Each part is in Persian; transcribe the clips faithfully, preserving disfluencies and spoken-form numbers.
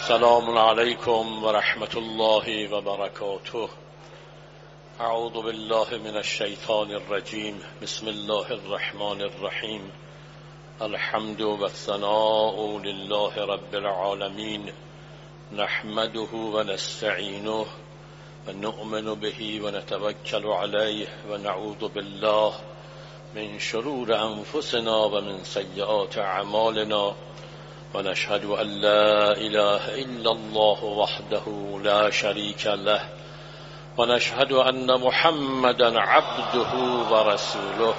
السلام عليكم ورحمة الله وبركاته. أعوذ بالله من الشيطان الرجيم. بسم الله الرحمن الرحيم. الحمد والثناء لله رب العالمين، نحمده ونستعينه ونؤمن به ونتوكل عليه ونعوذ بالله من شرور أنفسنا ومن سيئات أعمالنا، ونشهد أن لا إله إلا الله وحده لا شريك له، ونشهد أن محمدا عبده ورسوله،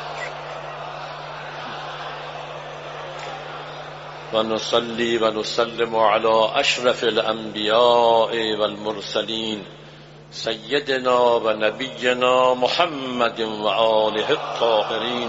ونصلي ونسلم على أشرف الأنبياء والمرسلين سيدنا ونبينا محمد وآله الطاهرين.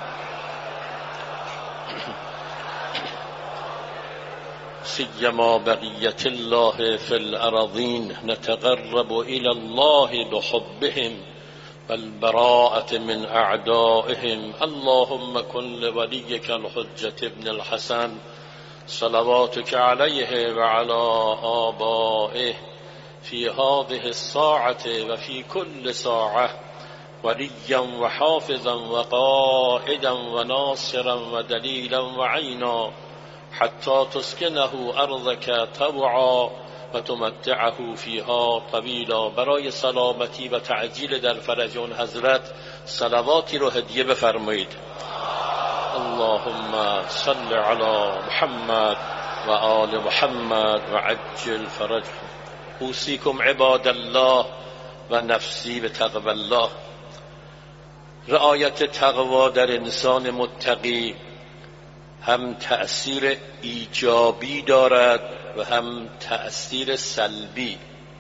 سيما بقية الله في الأراضين، نتقرب إلى الله بحبهم والبراءة من أعدائهم. اللهم كن لوليك الحجة ابن الحسن صلواتك عليه وعلى آبائه في هذه الساعة وفي كل ساعة وليا وحافظا وقائدا وناصرا ودليلا وعينا، حتى تسكنه أرضك طوعا وتمتعه فيها طویلا. برای سلامتی و تعجیل در فرج اون حضرت صلواتی رو هدیه بفرمایید. اللهم صل على محمد و آل محمد و عجل فرجهم. اوصیکم عباد الله و نفسی بتقوی الله. رعایت تقوا در انسان متقی هم تأثیر ایجابی دارد و هم تأثیر سلبی.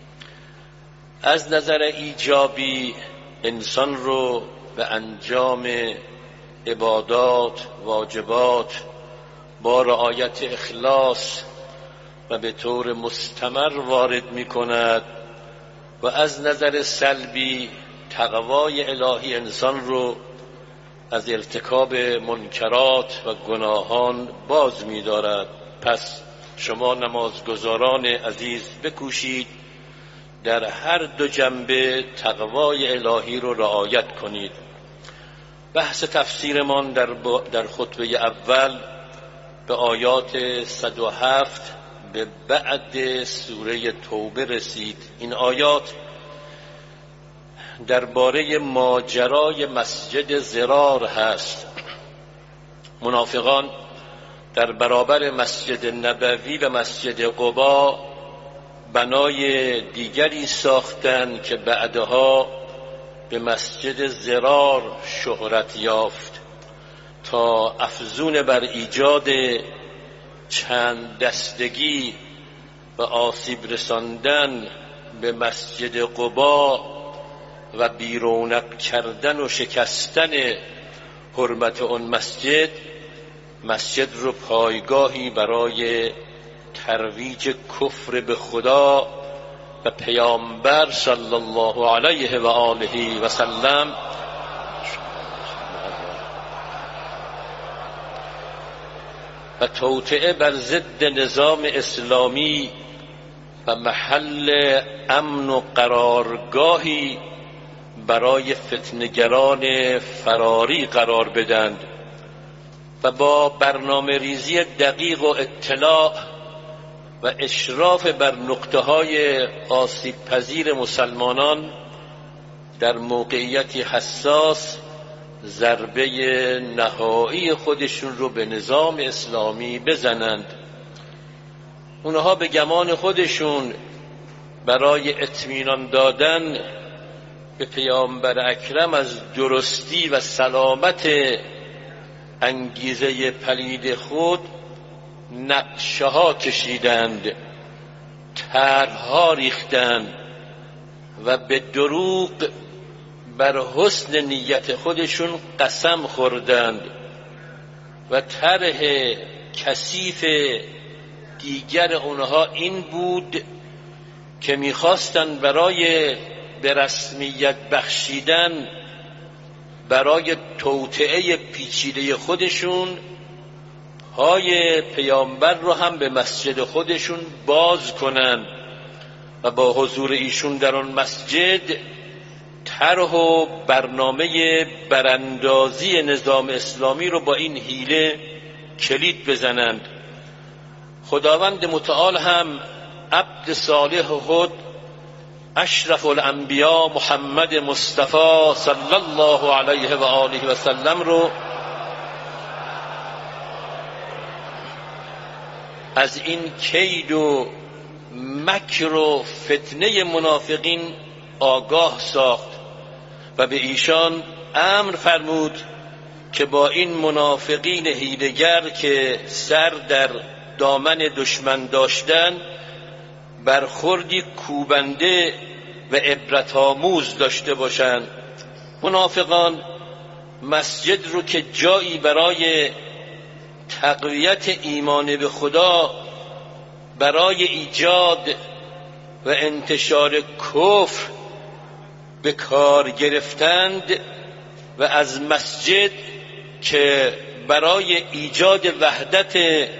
از نظر ایجابی انسان رو به انجام عبادات، واجبات با رعایت اخلاص و به طور مستمر وارد می کند، و از نظر سلبی تقوای الهی انسان رو از ارتکاب منکرات و گناهان باز می دارد. پس شما نمازگزاران عزیز بکوشید در هر دو جنبه تقوای الهی رو رعایت کنید. بحث تفسیرمان در, در خطبه اول به آیات صد و هفت به بعد سوره توبه رسید. این آیات درباره ماجرای مسجد ضرار هست. منافقان در برابر مسجد نبوی و مسجد قبا بنای دیگری ساختند که بعدها به مسجد ضرار شهرت یافت، تا افزون بر ایجاد چند دستگی و آسیب رساندن به مسجد قبا و بیرونق کردن و شکستن حرمت اون مسجد، مسجد رو پایگاهی برای ترویج کفر به خدا و پیامبر صلی الله علیه و آله و سلم و توطئه بر ضد نظام اسلامی و محل امن و قرارگاهی برای فتنه‌گران فراری قرار بدند، و با برنامه ریزی دقیق و اطلاع و اشراف بر نقطه‌های آسیب پذیر مسلمانان در موقعیتی حساس ضربه نهایی خودشون رو به نظام اسلامی بزنند. اونها به گمان خودشون برای اطمینان دادن به پیامبر اکرم از درستی و سلامت انگیزه پلید خود نقشه ها کشیدند، طرح‌ها ریختند و به دروغ بر حسن نیت خودشون قسم خوردند، و طرح کثیف دیگر اونها این بود که میخواستند برای به رسمیت بخشیدن برای توطئه پیچیده خودشون های پیامبر رو هم به مسجد خودشون باز کنن و با حضور ایشون در آن مسجد طرح و برنامه براندازی نظام اسلامی رو با این حیله کلید بزنند. خداوند متعال هم عبد صالح خود اشرف الانبیا محمد مصطفی صلی الله علیه و آله و سلم رو از این کید و مکر و فتنه منافقین آگاه ساخت و به ایشان امر فرمود که با این منافقین حیله‌گر که سر در دامن دشمن داشتن برخوردی کوبنده و عبرت آموز داشته باشند. منافقان مسجد رو که جایی برای تقویت ایمان به خدا، برای ایجاد و انتشار کفر به کار گرفتند و از مسجد که برای ایجاد وحدت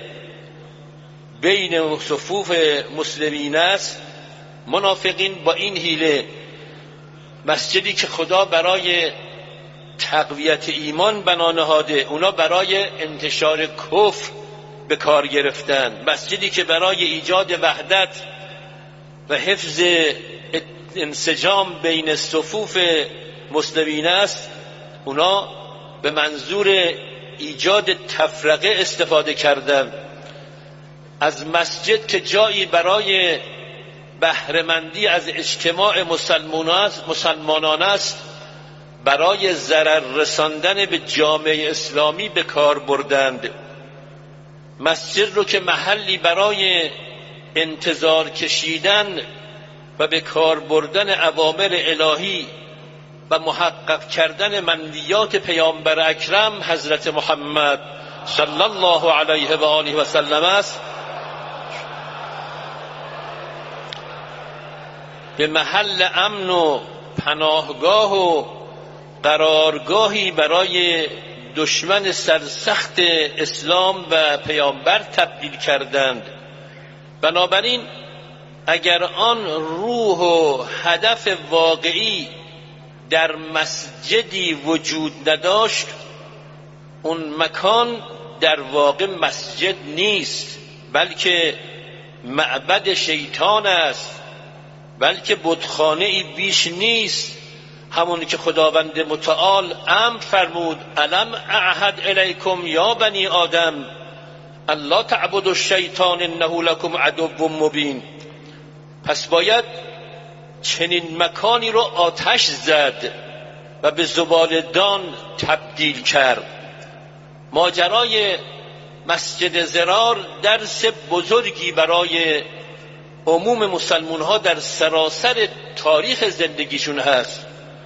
بین صفوف مسلمین است، منافقین با این حیله مسجدی که خدا برای تقویت ایمان بنا نهاده اونا برای انتشار کفر به کار گرفتند، مسجدی که برای ایجاد وحدت و حفظ انسجام بین صفوف مسلمین است، اونا به منظور ایجاد تفرقه استفاده کردند. از مسجد که جایی برای بهره‌مندی از اجتماع مسلمانان است، برای ضرر رساندن به جامعه اسلامی به کار بردند. مسجد رو که محلی برای انتظار کشیدن و به کار بردن اوامر الهی و محقق کردن منویات پیامبر اکرم حضرت محمد صلی الله علیه و آله و سلم است، به محل امن و پناهگاه و قرارگاهی برای دشمن سرسخت اسلام و پیامبر تبدیل کردند. بنابراین اگر آن روح و هدف واقعی در مسجدی وجود نداشت، اون مکان در واقع مسجد نیست، بلکه معبد شیطان است، بلکه بتخانه‌ای بیش نیست. همون که خداوند متعال امر فرمود الم اعهد الیکم یا بنی آدم الا تعبدوا الشیطان انه لکم عدو مبین. پس باید چنین مکانی رو آتش زد و به زبالدان تبدیل کرد. ماجرای مسجد ضرار درس بزرگی برای عموم مسلمان ها در سراسر تاریخ زندگیشون هست.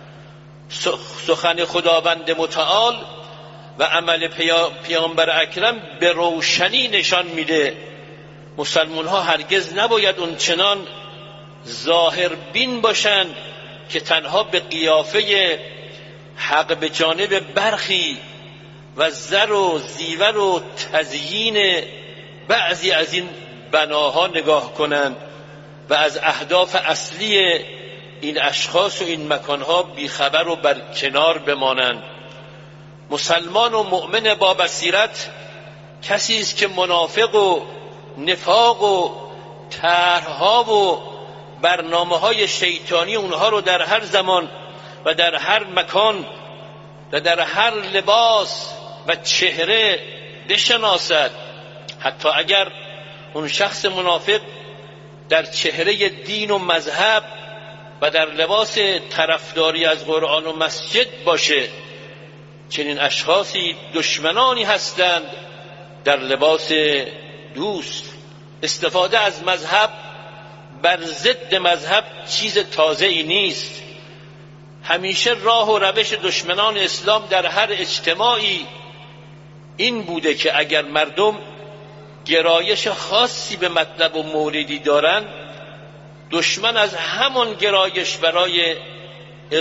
سخن خداوند متعال و عمل پیامبر اکرم به روشنی نشان میده مسلمان ها هرگز نباید اون چنان ظاهر بین باشند که تنها به قیافه حق به جانب برخی و زر و زیور و تزیین بعضی از این بناها نگاه کنند و از اهداف اصلی این اشخاص و این مکانها بیخبر و بر کنار بمانند. مسلمان و مؤمن با بصیرت کسی است که منافق و نفاق و طرحها و برنامه‌های شیطانی اونها رو در هر زمان و در هر مکان و در هر لباس و چهره بشناسد. حتی اگر اون شخص منافق در چهره دین و مذهب و در لباس طرفداری از قرآن و مسجد باشه، چنین اشخاصی دشمنانی هستند در لباس دوست. استفاده از مذهب بر ضد مذهب چیز تازه‌ای نیست. همیشه راه و روش دشمنان اسلام در هر اجتماعی این بوده که اگر مردم گرایش خاصی به مطلب و موردی دارن، دشمن از همان گرایش برای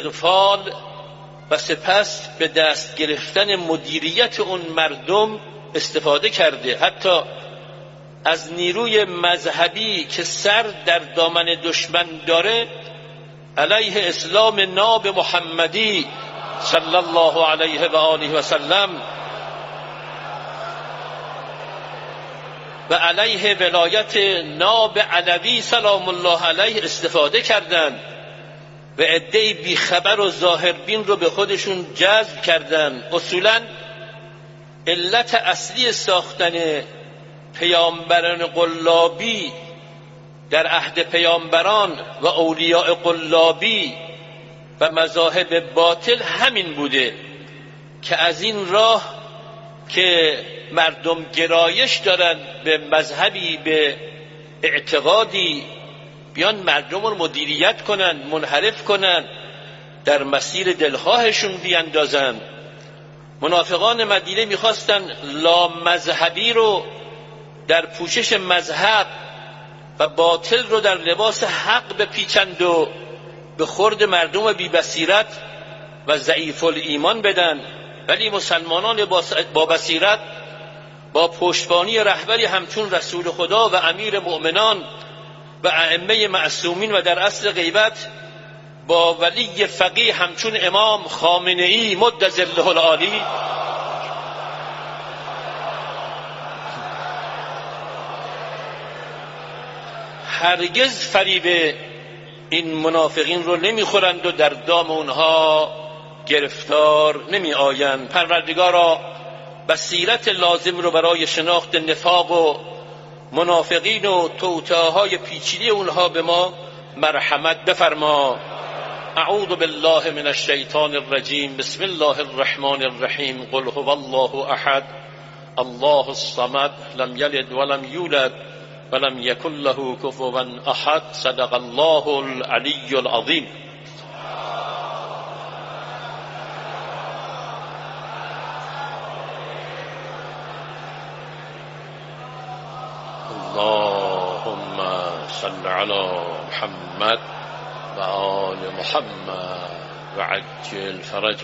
اغفال و سپس به دست گرفتن مدیریت اون مردم استفاده کرده، حتی از نیروی مذهبی که سر در دامن دشمن داره علیه اسلام ناب محمدی صلی الله علیه و آله و سلم و علیه ولایت ناب علوی سلام الله علیه استفاده کردند و عده‌ای بیخبر و ظاهربین رو به خودشون جذب کردند. اصولاً علت اصلی ساختن پیامبران قلابی در عهد پیامبران و اولیاء قلابی و مذاهب باطل همین بوده که از این راه که مردم گرایش دارن به مذهبی، به اعتقادی، بیان مردم رو مدیریت کنن، منحرف کنن، در مسیر دلخواهشون بیاندازن. منافقان مدینه میخواستن لامذهبی رو در پوشش مذهب و باطل رو در لباس حق بپیچند و به خورد مردم بی بصیرت و ضعیف الایمان بدن، ولی مسلمانان با بصیرت با پشتبانی رهبری همچون رسول خدا و امیر مؤمنان و ائمه معصومین و در اصل غیبت با ولی فقیه همچون امام خامنه‌ای مد ظله العالی هرگز فریب این منافقین رو نمیخورند و در دام اونها گرفتار نمی آیند. پروردگارا بصیرت لازم رو برای شناخت نفاق و منافقین و توطئه‌های پیچیده اونها به ما مرحمت بفرما. اعوذ بالله من الشیطان الرجیم. بسم الله الرحمن الرحیم. قل هو الله احد الله الصمد لم یلد ولم یولد ولم یکن له کفوا احد. صدق الله العلی العظیم. اللهم صل علی محمد و آل محمد و عجل فرج.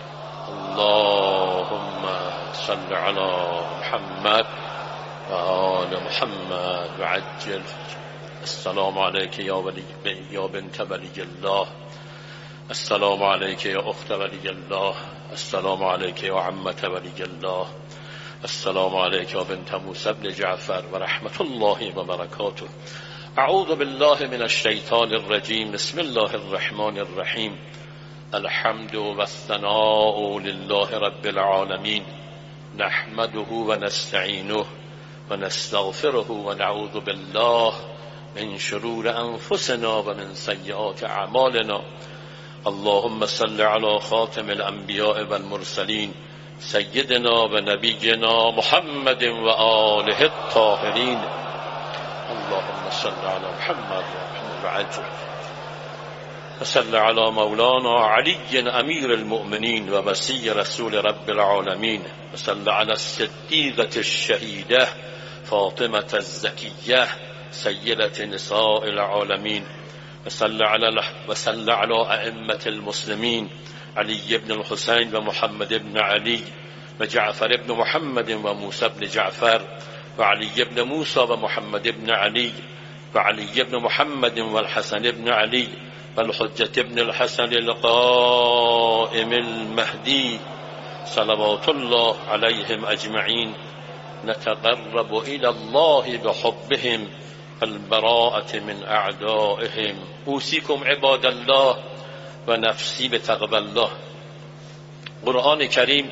اللهم صل علی محمد و آل محمد و عجل فرج. السلام علیک یا ولی یا بنت ولی الله. السلام علیک یا اخت ولی الله. السلام علیک یا عمت ولی الله. السلام علیک یا بنت موسی بن جعفر و رحمت الله و برکاته. اعوذ بالله من الشیطان الرجیم. بسم الله الرحمن الرحیم. الحمد و الثناء لله رب العالمین. نحمده و نستعینه و نستغفره و نعوذ بالله من شرور انفسنا و من سیئات اعمالنا. اللهم صل علی خاتم الانبیاء والمرسلین سیدنا و نبینا محمد و آله الطاهرین. اللهم صل علی محمد و عجل و صل علی مولانا علی امیر المؤمنین و وصی رسول رب العالمین و صل علی الصدیقة الشهیده فاطمة الزکیه سیدة نساء العالمین و صل علی و صل علی ائمة المسلمین علی بن الحسین و محمد بن علی و جعفر بن محمد و موسی بن جعفر و علی بن موسی و محمد بن علی و علی بن محمد و الحسن بن علی و الحجة بن الحسن القائم المهدی صلوات الله علیهم اجمعین. نتقرب الى الله بحبهم البراءة من اعدائهم. اوصیکم عباد الله و نفسی به تقوی الله. قرآن کریم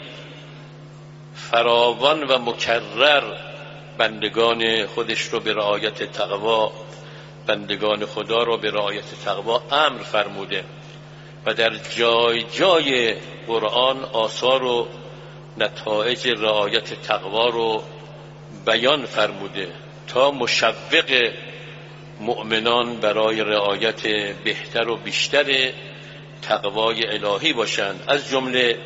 فراوان و مکرر بندگان خودش رو به رعایت تقوا، بندگان خدا رو به رعایت تقوا امر فرموده و در جای جای قرآن آثار و نتایج رعایت تقوا رو بیان فرموده تا مشوق مؤمنان برای رعایت بهتر و بیشتر تقوای الهی باشند. از جمله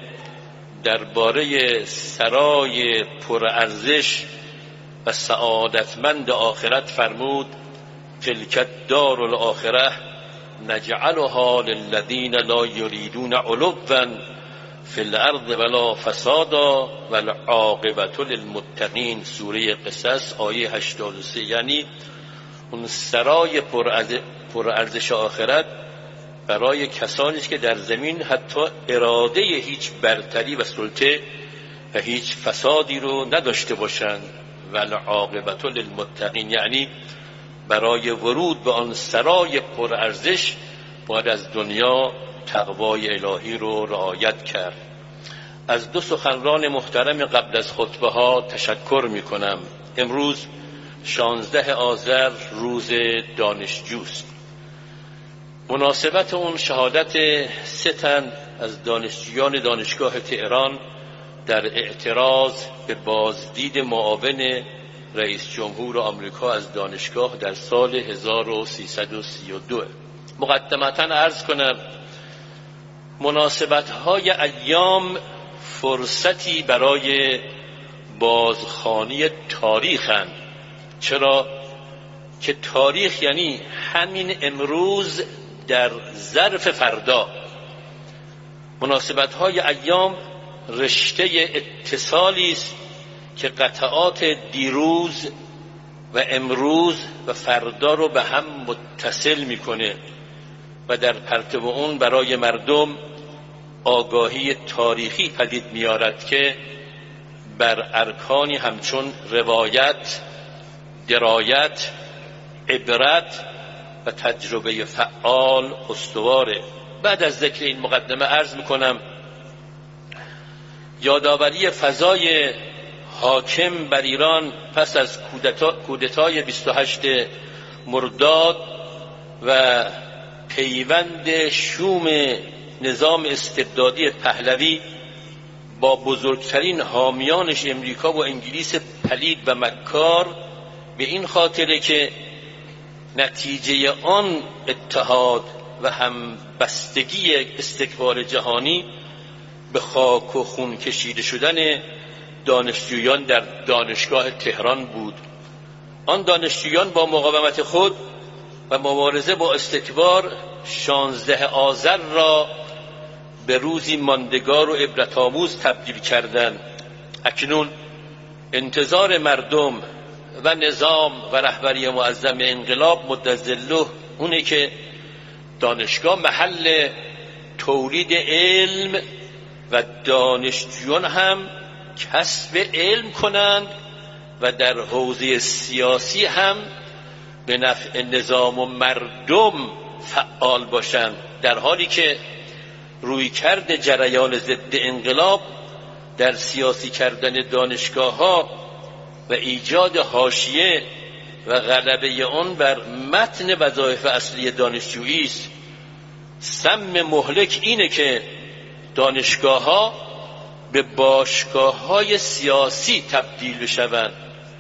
درباره سرای پرارزش و سعادتمند آخرت فرمود تلک الدار الاخره نجعلها للذین لا یریدون علوا فی الارض ولا فسادا والعاقبة للمتقین، سوره قصص آیه هشتاد و سه. یعنی اون سرای پرارزش آخرت برای کسانی است که در زمین حتی اراده هیچ برتری و سلطه و هیچ فسادی رو نداشته باشند. والعاقبة للمتقین یعنی برای ورود به آن سرای پرارزش باید از دنیا تقوای الهی رو رعایت کرد. از دو سخنران محترم قبل از خطبه ها تشکر می کنم. امروز شانزده آذر روز دانشجوست. مناسبت اون شهادت سه تن از دانشجویان دانشگاه تهران در اعتراض به بازدید معاون رئیس جمهور آمریکا از دانشگاه در سال هزار و سیصد و سی و دو. مقدمتاً عرض کنم مناسبت‌های ایام فرصتی برای بازخوانی تاریخند. چرا؟ که تاریخ یعنی همین امروز در ظرف فردا. مناسبت‌های ایام رشته اتصالی است که قطعات دیروز و امروز و فردا رو به هم متصل میکنه و در پرتو اون برای مردم آگاهی تاریخی پدید میارد که بر ارکانی همچون روایت، درایت، عبرت و تجربه فعال استواره. بعد از ذکر این مقدمه عرض میکنم یادآوری فضای حاکم بر ایران پس از کودتا، کودتای بیست و هشتم مرداد و پیوند شوم نظام استبدادی پهلوی با بزرگترین حامیانش امریکا و انگلیس پلید و مکار به این خاطره که نتیجه آن اتحاد و همبستگی استکبار جهانی به خاک و خون کشیده شدن دانشجویان در دانشگاه تهران بود. آن دانشجویان با مقاومت خود و مبارزه با استکبار شانزده آذر را به روزی ماندگار و عبرت‌آموز تبدیل کردند. اکنون انتظار مردم و نظام و رهبری معظم انقلاب مدظله اونه که دانشگاه محل تولید علم و دانشجویان هم کسب علم کنند و در حوزه سیاسی هم به نفع نظام و مردم فعال باشند، در حالی که رویکرد جریان ضد انقلاب در سیاسی کردن دانشگاه‌ها و ایجاد حاشیه و غلبه آن بر متن وظایف اصلی دانشجویی است. سم مهلک اینه که دانشگاه‌ها به باشگاه‌های سیاسی تبدیل بشوند.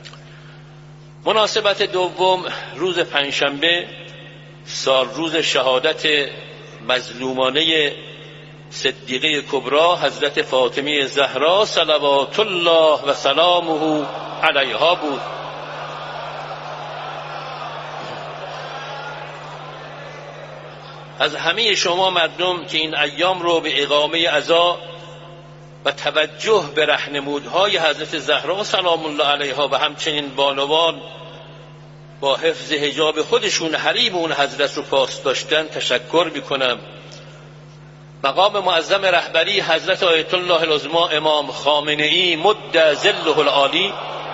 مناسبت دوم روز پنجشنبه سال روز شهادت مظلومانه صدیقه کبری حضرت فاطمه زهرا صلوات الله و سلامه علیها بود. از همه شما مردم که این ایام رو به اقامه عزا و توجه به رهنمودهای حضرت زهرا سلام الله علیها و همچنین بانوان با حفظ حجاب خودشون حریم اون حضرت رو پاس داشتن تشکر میکنم. مقام معظم رهبری حضرت آیت الله العظما امام خامنه‌ای مد ظله العالی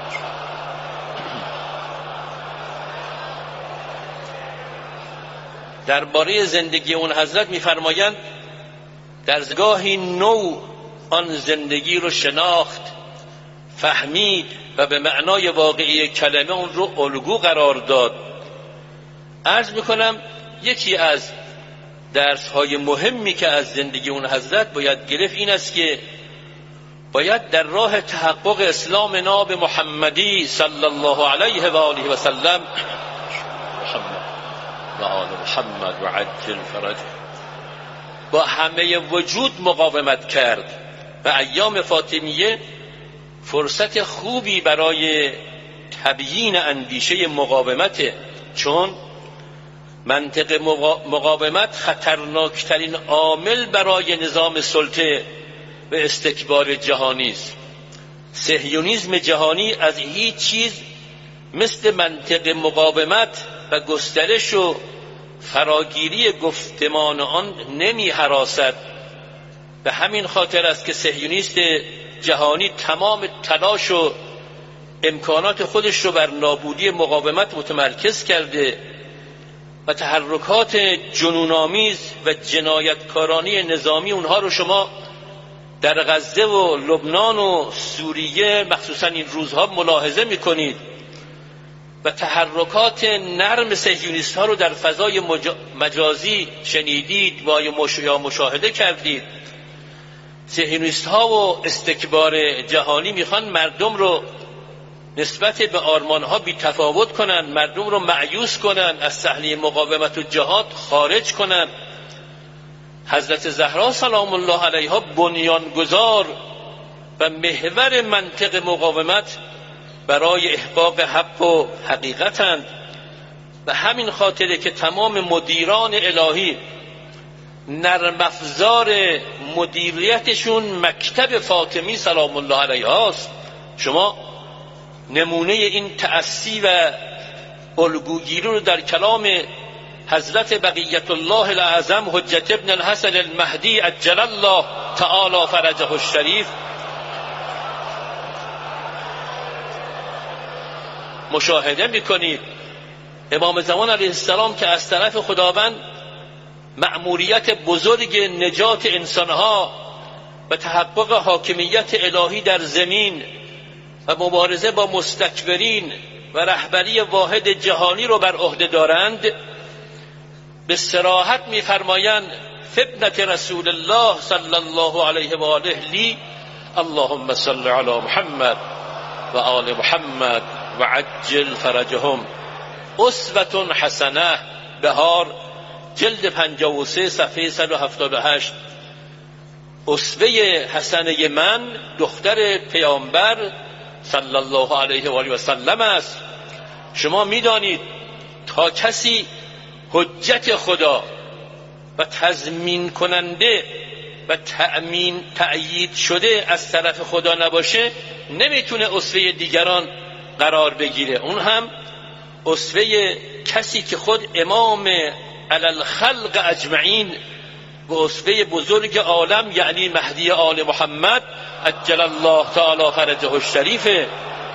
درباره زندگی اون حضرت می‌فرمایند درگاهی نو آن زندگی رو شناخت، فهمید و به معنای واقعی کلمه اون رو الگو قرار داد. عرض میکنم یکی از درس‌های مهمی که از زندگی اون حضرت باید گرفت این است که باید در راه تحقق اسلام ناب محمدی صلی الله علیه و آله و سلم محمد و آل محمد و عجل فرج با همه وجود مقاومت کرد و ایام فاطمیه فرصت خوبی برای تبیین اندیشه مقاومت، چون منطق مقاومت خطرناکترین عامل برای نظام سلطه و استکبار جهانی است. صهیونیسم جهانی از هیچ چیز مثل منطق مقاومت و گسترش و فراگیری گفتمان آن نمی هراسد. به همین خاطر است که صهیونیست جهانی تمام تلاش و امکانات خودش رو بر نابودی مقاومت متمرکز کرده و تحرکات جنون‌آمیز و جنایتکارانه نظامی اونها رو شما در غزه و لبنان و سوریه مخصوصا این روزها ملاحظه می‌کنید و تحرکات نرم صهیونیست ها رو در فضای مجازی شنیدید و یا مشاهده کردید. صهیونیست ها و استکبار جهانی میخوان مردم رو نسبت به آرمان ها بی تفاوت کنن، مردم رو مأیوس کنن، از صحنه مقاومت و جهاد خارج کنن. حضرت زهرا سلام الله علیها بنیانگذار و محور منطق مقاومت برای احقاق حق و حقیقتند و همین خاطره که تمام مدیران الهی نرم افزار مدیریتشون مکتب فاطمی سلام الله علیها است. شما نمونه این تأسی و الگوگیری رو در کلام حضرت بقیت الله الاعظم حجت ابن الحسن المهدی عجل الله تعالی فرجه الشریف مشاهده میکنید. امام زمان علیه السلام که از طرف خداوند مأموریت بزرگ نجات انسانها و تحقق حاکمیت الهی در زمین و مبارزه با مستکبرین و رهبری واحد جهانی رو بر عهده دارند، به صراحت می‌فرمایند فابنة رسول الله صلی الله علیه و آله لی اللهم صل علی محمد و آل محمد و عجل فرجهم. اسوة حسنه، بهار جلد پنجاه و سه صفحه صد و هفتاد و هشت. اسوه حسنه من دختر پیامبر صلی الله علیه و آله و سلم است. شما میدانید تا کسی حجت خدا و تضمین کننده و تأمین تأیید شده از طرف خدا نباشه نمیتونه اسوه دیگران قرار بگیره. اون هم اسوه کسی که خود امام علی الخلق اجمعین و اسوه بزرگ عالم یعنی مهدی آل محمد عجل الله تعالی فرجه الشریفه.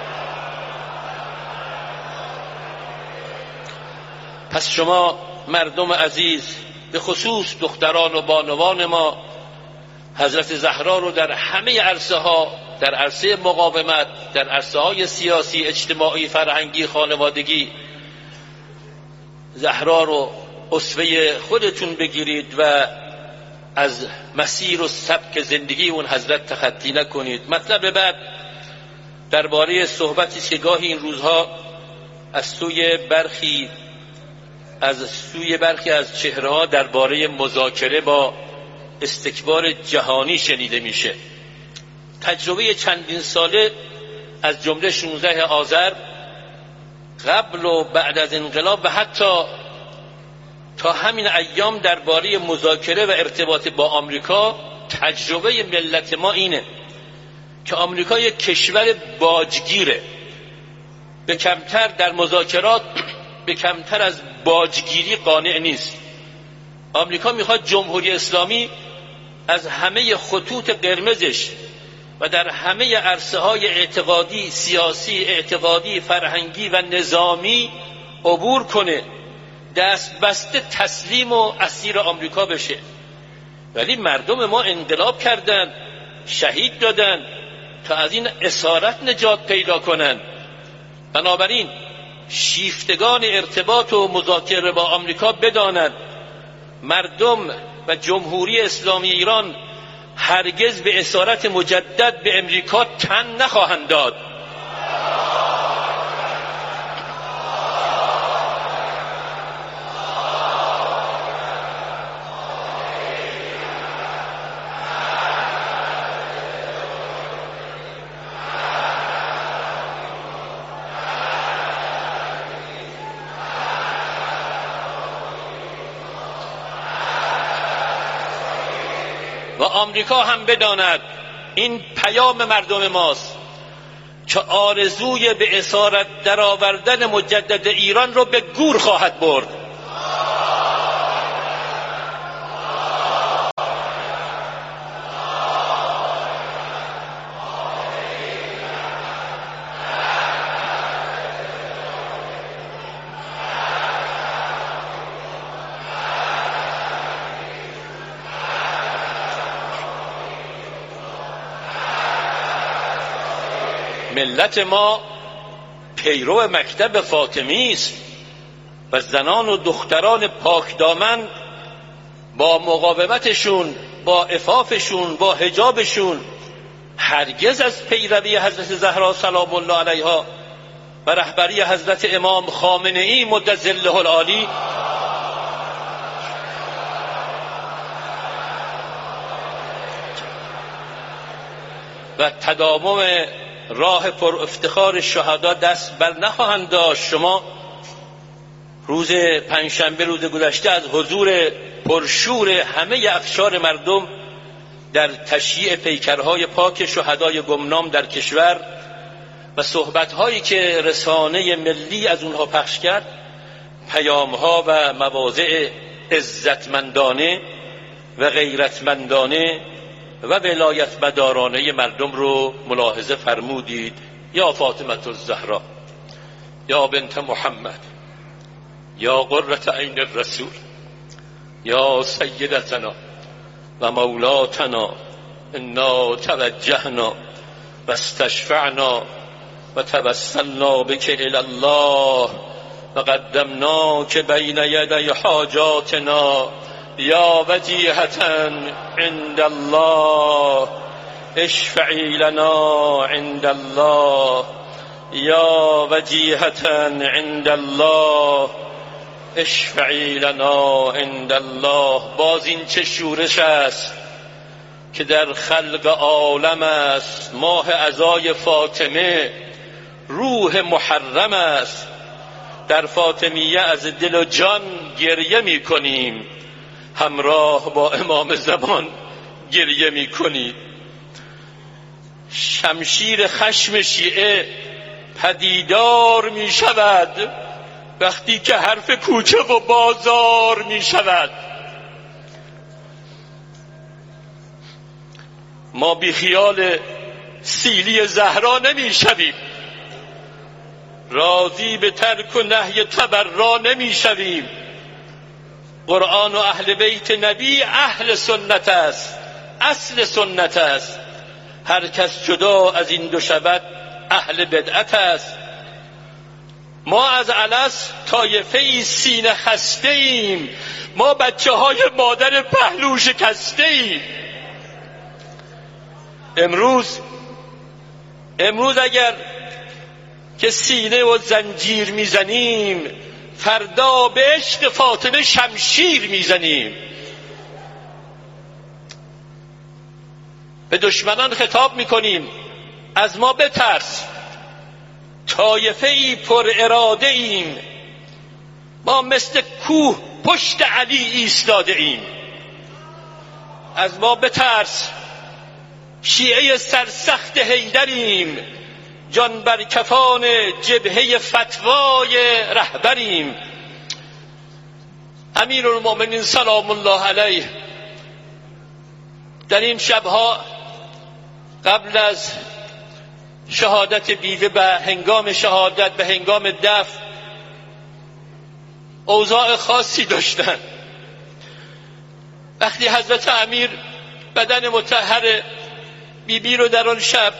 پس شما مردم عزیز، به خصوص دختران و بانوان ما، حضرت زهرا رو در همه عرصه ها، در عرصه مقاومت، در عرصه های سیاسی، اجتماعی، فرهنگی، خانوادگی، زهرا رو اسوه خودتون بگیرید و از مسیر و سبک زندگی اون حضرت تخطی نکنید. مطلب بعد درباره صحبتی که گاهی این روزها از سوی برخی از سوی برخی از چهره‌ها درباره مذاکره با استکبار جهانی شنیده میشه. تجربه چندین ساله از جمله شانزده آذر قبل و بعد از انقلاب و حتی تا همین ایام درباره مذاکره و ارتباط با آمریکا، تجربه ملت ما اینه که آمریکا یک کشور باجگیره، به کمتر در مذاکرات به کمتر از باجگیری قانع نیست. آمریکا میخواد جمهوری اسلامی از همه خطوط قرمزش و در همه عرصه های اعتقادی، سیاسی، اعتقادی، فرهنگی و نظامی عبور کنه، دست بسته تسلیم و اسیر آمریکا بشه. ولی مردم ما انقلاب کردن، شهید دادن تا از این اسارت نجات پیدا کنن. بنابراین شیفتگان ارتباط و مذاکره با آمریکا بدانند مردم و جمهوری اسلامی ایران هرگز به اسارت مجدد به امریکا تن نخواهند داد. و آمریکا هم بداند این پیام مردم ماست که آرزوی به اسارت درآوردن مجدد ایران رو به گور خواهد برد. ملت ما پیرو مکتب فاطمی است و زنان و دختران پاکدامن با مقاومتشون، با عفافشون، با حجابشون هرگز از پیروی حضرت زهرا سلام الله علیها و رهبری حضرت امام خامنه ای مد ظله العالی و تداوم راه پر افتخار شهدا دست بر نخواهند داشت. شما روز پنجشنبه روز گذشته از حضور پرشور همه اقشار مردم در تشییع پیکرهای پاک شهدای گمنام در کشور و صحبت‌هایی که رسانه ملی از اونها پخش کرد پیام‌ها و مواضع عزتمندانه و غیرتمندانه و ولایت مدارانه مردم رو ملاحظه فرمودید. یا فاطمه الزهرا، یا بنت محمد، یا قرة عین الرسول، یا سیدتنا و مولاتنا، انا توجهنا و استشفعنا و توسلنا بک الی الله و قدمناک بین یدی حاجاتنا یا وجیهة عند الله اشفعی لنا عند الله یا وجیهة عند الله اشفعی لنا عند الله. باز این چه شورش است که در خلق عالم است. ماه عزای فاطمه روح محرم است. در فاطمیه از دل و جان گریه می کنیم، همراه با امام زمان گریه می کنید. شمشیر خشم شیعه پدیدار می شود وقتی که حرف کوچه و بازار می شود. ما بی خیال سیلی زهرا نمی شویم، راضی به ترک و نهی تبرا نمی شویم. قرآن و اهل بیت نبی اهل سنت است، اصل سنت است. هر کس جدا از این دو شود اهل بدعت است. ما از الست طایفه سینه خسته ایم، ما بچه های مادر پهلو شکسته ایم. امروز امروز اگر که سینه و زنجیر میزنیم، فردا به عشق فاطمه شمشیر میزنیم. به دشمنان خطاب میکنیم از ما بترس، طایفه ای پر اراده ایم، ما مثل کوه پشت علی ایستاده ایم. از ما بترس، شیعه سرسخت حیدریم، جان بر کفان جبهه فتوای رهبریم. امیرالمؤمنین سلام الله علیه در این شبها قبل از شهادت بیوه به هنگام شهادت به هنگام دفن اوضاع خاصی داشتن. وقتی حضرت امیر بدن مطهر بیبی رو در آن شب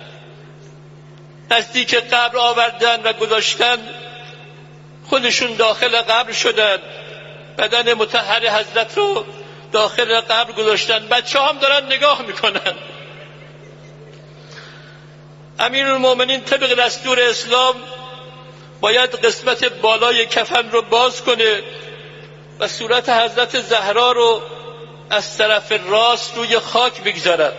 نزدیک قبر آوردن و گذاشتن، خودشون داخل قبر شدن، بدن مطهر حضرت رو داخل قبر گذاشتن، بچه هم دارن نگاه میکنن. امیرالمؤمنین طبق دستور اسلام باید قسمت بالای کفن رو باز کنه و صورت حضرت زهرا رو از طرف راست روی خاک بگذارد.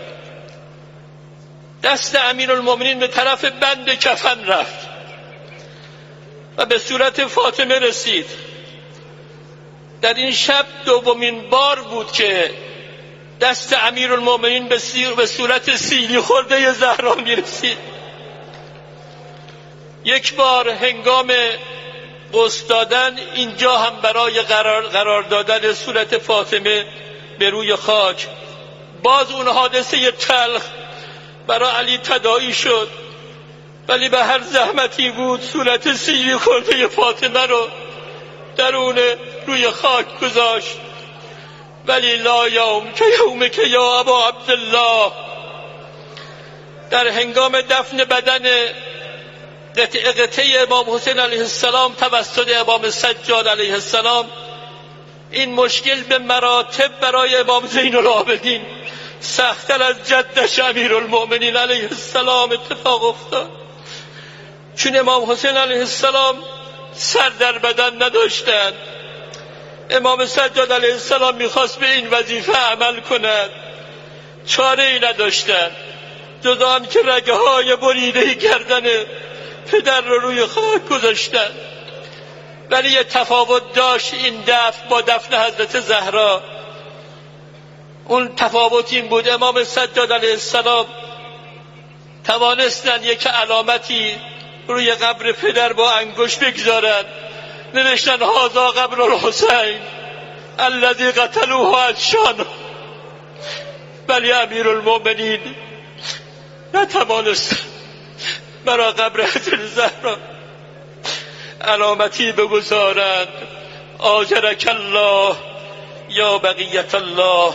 دست امیرالمؤمنین به طرف بند کفن رفت و به صورت فاطمه رسید. در این شب دومین بار بود که دست امیرالمومنین به صورت سیلی خورده زهرا میرسید. یک بار هنگام غسل دادن اینجا هم برای قرار, قرار دادن صورت فاطمه به روی خاک، باز اون حادثه تلخ برای علی تداعی شد، ولی به هر زحمتی بود صورت سیلی خورده فاطمه رو درون روی خاک گذاشت. ولی لا یوم که یوم که یا ابا عبدالله، در هنگام دفن بدن قطعه قطعه امام حسین علیه السلام توسط امام سجاد علیه السلام، این مشکل به مراتب برای امام زین العابدین سخت‌تر از جدش امیرالمؤمنین علیه السلام اتفاق افتاد، چون امام حسین علیه السلام سر در بدن نداشتند. امام سجاد علیه السلام میخواست به این وظیفه عمل کند، چاره ای نداشتند جز آن که رگه های بریده گردن پدر رو روی خاک گذاشتند. ولی یه تفاوت داشت این دفن با دفن حضرت زهرا. اون تفاوت این بود امام سجاد علیه السلام توانستند یک علامتی روی قبر پدر با انگشت بگذارند، نوشتن هذا قبر الحسین الذی قتلوه عطشان. ولی امیرالمؤمنین نتوانست برای قبر حضرت زهرا علامتی بگذارند. آجرک الله یا بقیت الله.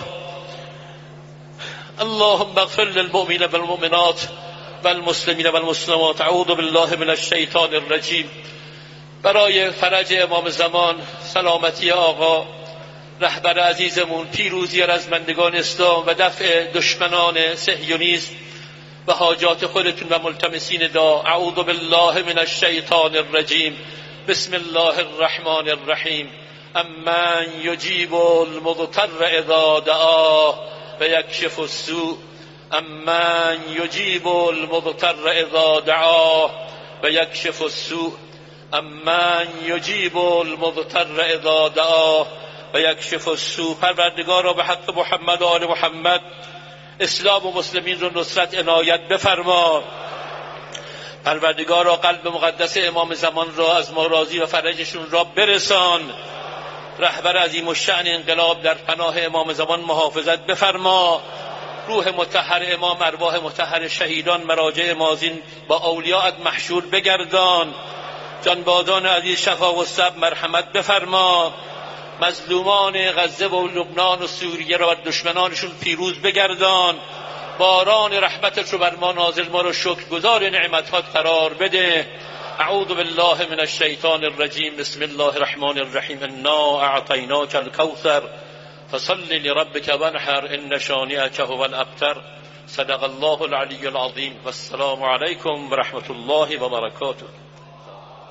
اللهم اغفر للمؤمنین والمؤمنات والمسلمین والمسلمات. اعوذ بالله من الشیطان الرجیم. برای فرج امام زمان، سلامتی آقا رهبر عزیزمون، پیروزی رزمندگان اسلام و دفع دشمنان صهیونیسم و حاجات خودتون و ملتمسین دعا. اعوذ بالله من الشیطان الرجیم. بسم الله الرحمن الرحیم. امن یجیب المضطر اذا دعاه و یکشف السوء. امن یجیب المضطر اذا دعاه و یکشف السوء. امن یجیب المضطر اذا دعاه و یکشف السوء. پروردگار را به حق محمد و آل محمد اسلام و مسلمین رو نصرت عنایت بفرما. پروردگار را قلب مقدس امام زمان را از ما راضی و فرجشون را برسان. رهبر عظیم الشأن انقلاب در پناه امام زمان محافظت بفرما. روح مطهر امام، ارواح مطهر شهیدان، مراجع مازین با اولیاءت محشور بگردان. جانبازان عزیز شفا و صبر مرحمت بفرما. مظلومان غزه و لبنان و سوریه را و دشمنانشون پیروز بگردان. باران رحمتت رو بر ما نازل، ما رو شکرگزار نعمتات قرار بده. اعوذ بالله من الشیطان الرجیم. بسم الله الرحمن الرحیم. انا اعطیناک الکوثر فصل لربک وانحر ان شانئک هو الابتر. صدق الله العلی العظیم. والسلام علیکم و رحمت الله و برکاته.